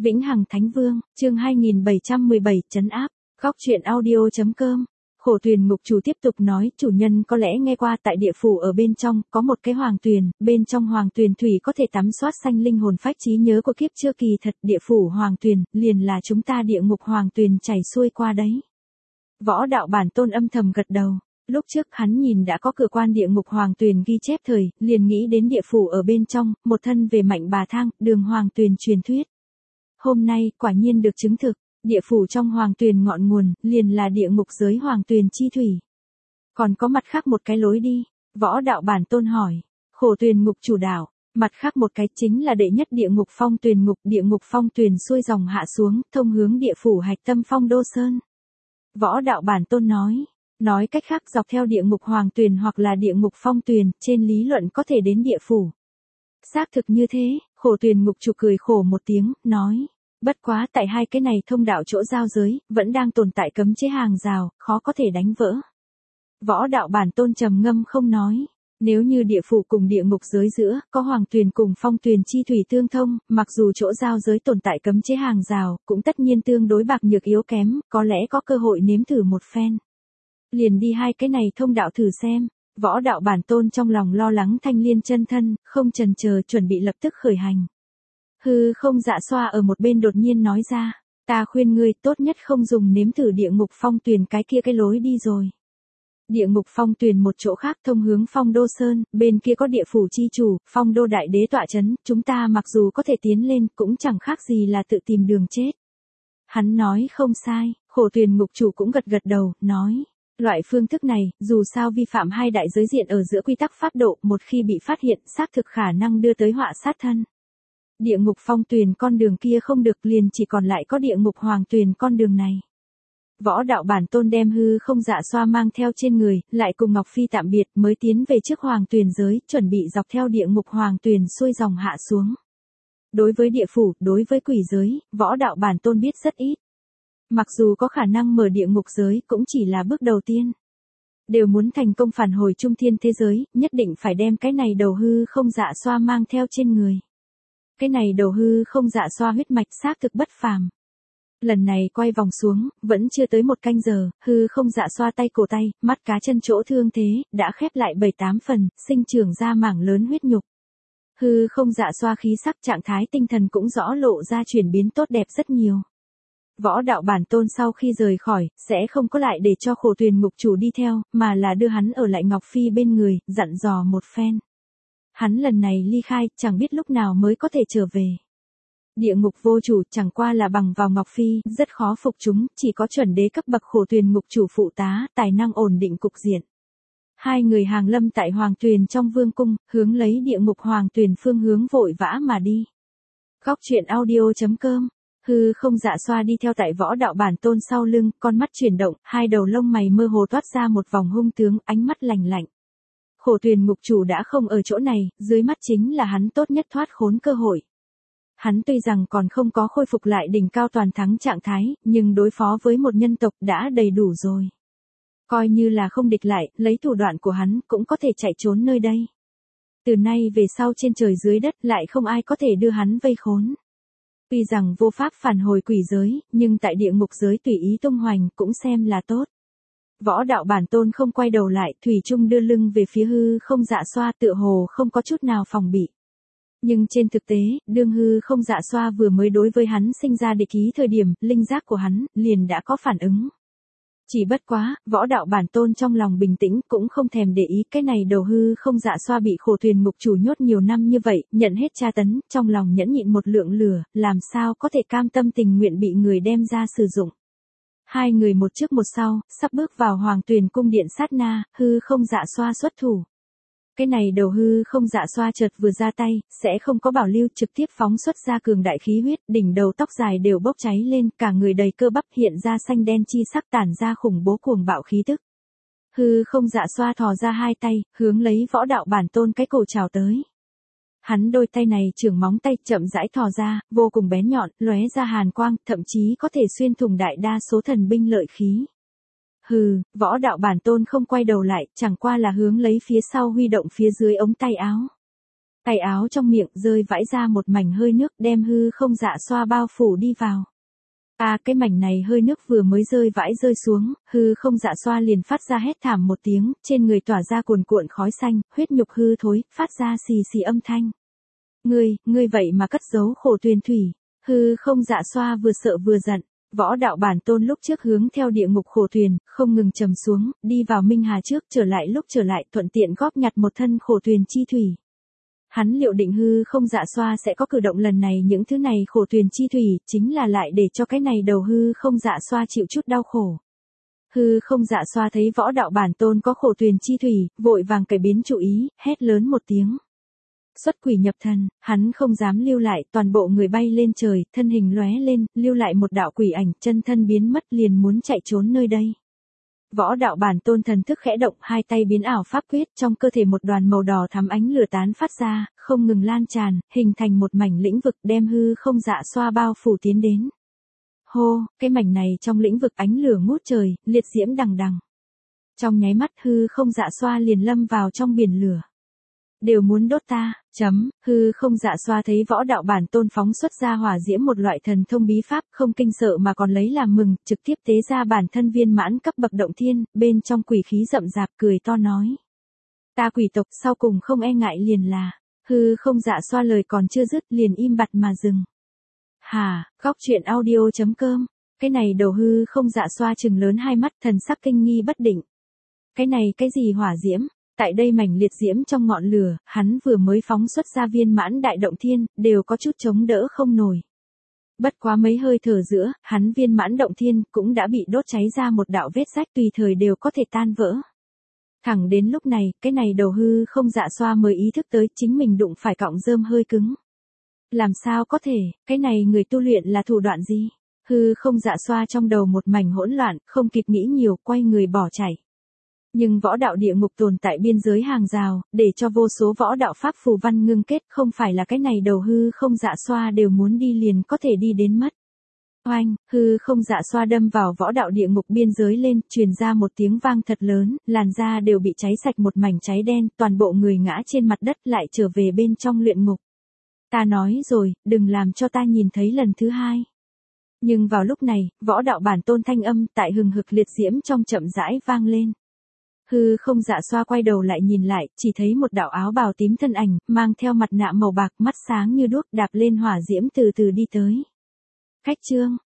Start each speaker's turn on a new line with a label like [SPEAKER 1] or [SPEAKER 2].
[SPEAKER 1] Vĩnh Hằng Thánh Vương, chương 2717, trấn áp. Góc truyện audio.com. Khổ Tuyền ngục chủ tiếp tục nói, chủ nhân có lẽ nghe qua tại địa phủ ở bên trong, có một cái hoàng tuyền, bên trong hoàng tuyền thủy có thể tắm soát sanh linh hồn phách trí nhớ của kiếp chưa kỳ thật, địa phủ hoàng tuyền, liền là chúng ta địa ngục hoàng tuyền chảy xuôi qua đấy. Võ đạo bản tôn âm thầm gật đầu. Lúc trước hắn nhìn đã có cửa quan địa ngục hoàng tuyền ghi chép thời, liền nghĩ đến địa phủ ở bên trong, một thân về mạnh bà thang, đường hoàng tuyền truyền thuyết. Hôm nay, quả nhiên được chứng thực, địa phủ trong hoàng tuyền ngọn nguồn, liền là địa ngục giới hoàng tuyền chi thủy. Còn có mặt khác một cái lối đi, võ đạo bản tôn hỏi, Khổ Tuyền ngục chủ đạo, mặt khác một cái chính là đệ nhất địa ngục phong tuyền ngục, địa ngục phong tuyền xuôi dòng hạ xuống, thông hướng địa phủ hạch tâm phong đô sơn. Võ đạo bản tôn nói cách khác dọc theo địa ngục hoàng tuyền hoặc là địa ngục phong tuyền, trên lý luận có thể đến địa phủ. Xác thực như thế, Khổ Tuyền ngục chủ cười khổ một tiếng, nói, bất quá tại hai cái này thông đạo chỗ giao giới, vẫn đang tồn tại cấm chế hàng rào, khó có thể đánh vỡ. Võ đạo bản tôn trầm ngâm không nói, nếu như địa phủ cùng địa ngục giới giữa, có hoàng tuyền cùng phong tuyền chi thủy tương thông, mặc dù chỗ giao giới tồn tại cấm chế hàng rào, cũng tất nhiên tương đối bạc nhược yếu kém, có lẽ có cơ hội nếm thử một phen. Liền đi hai cái này thông đạo thử xem. Võ đạo bản tôn trong lòng lo lắng thanh liên chân thân, không chần chờ chuẩn bị lập tức khởi hành. Hư không dạ xoa ở một bên đột nhiên nói ra, ta khuyên ngươi tốt nhất không dùng nếm thử địa ngục phong tuyền cái kia cái lối đi rồi. Địa ngục phong tuyền một chỗ khác thông hướng phong đô sơn, bên kia có địa phủ chi chủ, phong đô đại đế tọa chấn, chúng ta mặc dù có thể tiến lên cũng chẳng khác gì là tự tìm đường chết. Hắn nói không sai, Khổ Tuyền ngục chủ cũng gật gật đầu, nói. Loại phương thức này, dù sao vi phạm hai đại giới diện ở giữa quy tắc pháp độ, một khi bị phát hiện, xác thực khả năng đưa tới họa sát thân. Địa ngục phong tuyền con đường kia không được, liền chỉ còn lại có địa ngục hoàng tuyền con đường này. Võ đạo bản tôn đem hư không dạ xoa mang theo trên người, lại cùng Ngọc Phi tạm biệt mới tiến về trước hoàng tuyền giới, chuẩn bị dọc theo địa ngục hoàng tuyền xuôi dòng hạ xuống. Đối với địa phủ, đối với quỷ giới, võ đạo bản tôn biết rất ít. Mặc dù có khả năng mở địa ngục giới cũng chỉ là bước đầu tiên. Đều muốn thành công phản hồi trung thiên thế giới, nhất định phải đem cái này đầu hư không dạ xoa mang theo trên người. Cái này đầu hư không dạ xoa huyết mạch xác thực bất phàm. Lần này quay vòng xuống, vẫn chưa tới một canh giờ, hư không dạ xoa tay cổ tay, mắt cá chân chỗ thương thế, đã khép lại 7-8 phần, sinh trưởng ra mảng lớn huyết nhục. Hư không dạ xoa khí sắc trạng thái tinh thần cũng rõ lộ ra chuyển biến tốt đẹp rất nhiều. Võ đạo bản tôn sau khi rời khỏi, sẽ không có lại để cho Khổ Tuyền ngục chủ đi theo, mà là đưa hắn ở lại Ngọc Phi bên người, dặn dò một phen. Hắn lần này ly khai, chẳng biết lúc nào mới có thể trở về. Địa ngục vô chủ chẳng qua là bằng vào Ngọc Phi, rất khó phục chúng, chỉ có chuẩn đế cấp bậc Khổ Tuyền ngục chủ phụ tá, tài năng ổn định cục diện. Hai người hàng lâm tại Hoàng Tuyền trong vương cung, hướng lấy địa ngục Hoàng Tuyền phương hướng vội vã mà đi. Góc truyện audio.com. Hư không dạ xoa đi theo tại võ đạo bản tôn sau lưng, con mắt chuyển động, hai đầu lông mày mơ hồ toát ra một vòng hung tướng, ánh mắt lạnh lạnh. Khổ Tuyền ngục chủ đã không ở chỗ này, dưới mắt chính là hắn tốt nhất thoát khốn cơ hội. Hắn tuy rằng còn không có khôi phục lại đỉnh cao toàn thắng trạng thái, nhưng đối phó với một nhân tộc đã đầy đủ rồi. Coi như là không địch lại, lấy thủ đoạn của hắn cũng có thể chạy trốn nơi đây. Từ nay về sau trên trời dưới đất lại không ai có thể đưa hắn vây khốn. Tuy rằng vô pháp phản hồi quỷ giới, nhưng tại địa ngục giới tùy ý tung hoành cũng xem là tốt. Võ đạo bản tôn không quay đầu lại, thủy chung đưa lưng về phía hư không dạ xoa tựa hồ không có chút nào phòng bị. Nhưng trên thực tế, đương hư không dạ xoa vừa mới đối với hắn sinh ra địch ý thời điểm, linh giác của hắn liền đã có phản ứng. Chỉ bất quá, võ đạo bản tôn trong lòng bình tĩnh cũng không thèm để ý cái này đầu hư không dạ xoa bị Khổ Tuyền ngục chủ nhốt nhiều năm như vậy, nhận hết tra tấn, trong lòng nhẫn nhịn một lượng lửa, làm sao có thể cam tâm tình nguyện bị người đem ra sử dụng. Hai người một trước một sau, sắp bước vào Hoàng Tuyền cung điện sát na, hư không dạ xoa xuất thủ. Cái này đầu hư không dạ xoa chợt vừa ra tay, sẽ không có bảo lưu trực tiếp phóng xuất ra cường đại khí huyết, đỉnh đầu tóc dài đều bốc cháy lên, cả người đầy cơ bắp hiện ra xanh đen chi sắc tản ra khủng bố cuồng bạo khí tức. Hư không dạ xoa thò ra hai tay, hướng lấy võ đạo bản tôn cái cổ chào tới. Hắn đôi tay này trưởng móng tay chậm rãi thò ra, vô cùng bén nhọn, lóe ra hàn quang, thậm chí có thể xuyên thủng đại đa số thần binh lợi khí. Hừ, võ đạo bản tôn không quay đầu lại, chẳng qua là hướng lấy phía sau huy động phía dưới ống tay áo. Tay áo trong miệng rơi vãi ra một mảnh hơi nước đem hư không dạ xoa bao phủ đi vào. Cái mảnh này hơi nước vừa mới rơi xuống, hư không dạ xoa liền phát ra hét thảm một tiếng, trên người tỏa ra cuồn cuộn khói xanh, huyết nhục hư thối, phát ra xì xì âm thanh. Ngươi vậy mà cất giấu khổ tuyền thủy, hư không dạ xoa vừa sợ vừa giận. Võ đạo bản tôn lúc trước hướng theo địa ngục khổ tuyền, không ngừng trầm xuống, đi vào Minh Hà trước lúc trở lại thuận tiện góp nhặt một thân khổ tuyền chi thủy. Hắn liệu định hư không dạ xoa sẽ có cử động lần này, những thứ này khổ tuyền chi thủy, chính là lại để cho cái này đầu hư không dạ xoa chịu chút đau khổ. Hư không dạ xoa thấy võ đạo bản tôn có khổ tuyền chi thủy, vội vàng cải biến chủ ý, hét lớn một tiếng. Xuất quỷ nhập thần, hắn không dám lưu lại, toàn bộ người bay lên trời, thân hình lóe lên, lưu lại một đạo quỷ ảnh, chân thân biến mất liền muốn chạy trốn nơi đây. Võ đạo bản tôn thần thức khẽ động, hai tay biến ảo pháp quyết, trong cơ thể một đoàn màu đỏ thắm ánh lửa tán phát ra, không ngừng lan tràn, hình thành một mảnh lĩnh vực đem hư không dạ xoa bao phủ tiến đến. Hô, cái mảnh này trong lĩnh vực ánh lửa ngút trời, liệt diễm đằng đằng. Trong nháy mắt hư không dạ xoa liền lâm vào trong biển lửa. Đều muốn đốt ta, hư không dạ xoa thấy võ đạo bản tôn phóng xuất ra hỏa diễm, một loại thần thông bí pháp, không kinh sợ mà còn lấy làm mừng, trực tiếp tế ra bản thân viên mãn cấp bậc động thiên, bên trong quỷ khí rậm rạp cười to nói. Ta quỷ tộc sau cùng không e ngại liền là, hư không dạ xoa lời còn chưa dứt liền im bặt mà dừng. Góc truyện audio.com, cái này đầu hư không dạ xoa trừng lớn hai mắt, thần sắc kinh nghi bất định. Cái này cái gì hỏa diễm? Tại đây mảnh liệt diễm trong ngọn lửa, hắn vừa mới phóng xuất ra viên mãn đại động thiên, đều có chút chống đỡ không nổi. Bất quá mấy hơi thở giữa, hắn viên mãn động thiên cũng đã bị đốt cháy ra một đạo vết rách, tùy thời đều có thể tan vỡ. Thẳng đến lúc này, cái này đầu hư không dạ xoa mới ý thức tới chính mình đụng phải cọng rơm hơi cứng. Làm sao có thể, cái này người tu luyện là thủ đoạn gì? Hư không dạ xoa trong đầu một mảnh hỗn loạn, không kịp nghĩ nhiều, quay người bỏ chạy. Nhưng võ đạo địa ngục tồn tại biên giới hàng rào, để cho vô số võ đạo pháp phù văn ngưng kết, không phải là cái này đầu hư không dạ xoa đều muốn đi liền có thể đi đến mất. Oanh, hư không dạ xoa đâm vào võ đạo địa ngục biên giới lên, truyền ra một tiếng vang thật lớn, làn da đều bị cháy sạch một mảnh cháy đen, toàn bộ người ngã trên mặt đất lại trở về bên trong luyện ngục. Ta nói rồi, đừng làm cho ta nhìn thấy lần thứ hai. Nhưng vào lúc này, võ đạo bản tôn thanh âm tại hừng hực liệt diễm trong chậm rãi vang lên. Hư không dạ xoa quay đầu lại nhìn lại, chỉ thấy một đạo áo bào tím thân ảnh, mang theo mặt nạ màu bạc, mắt sáng như đuốc, đạp lên hỏa diễm từ từ đi tới. Khách trương,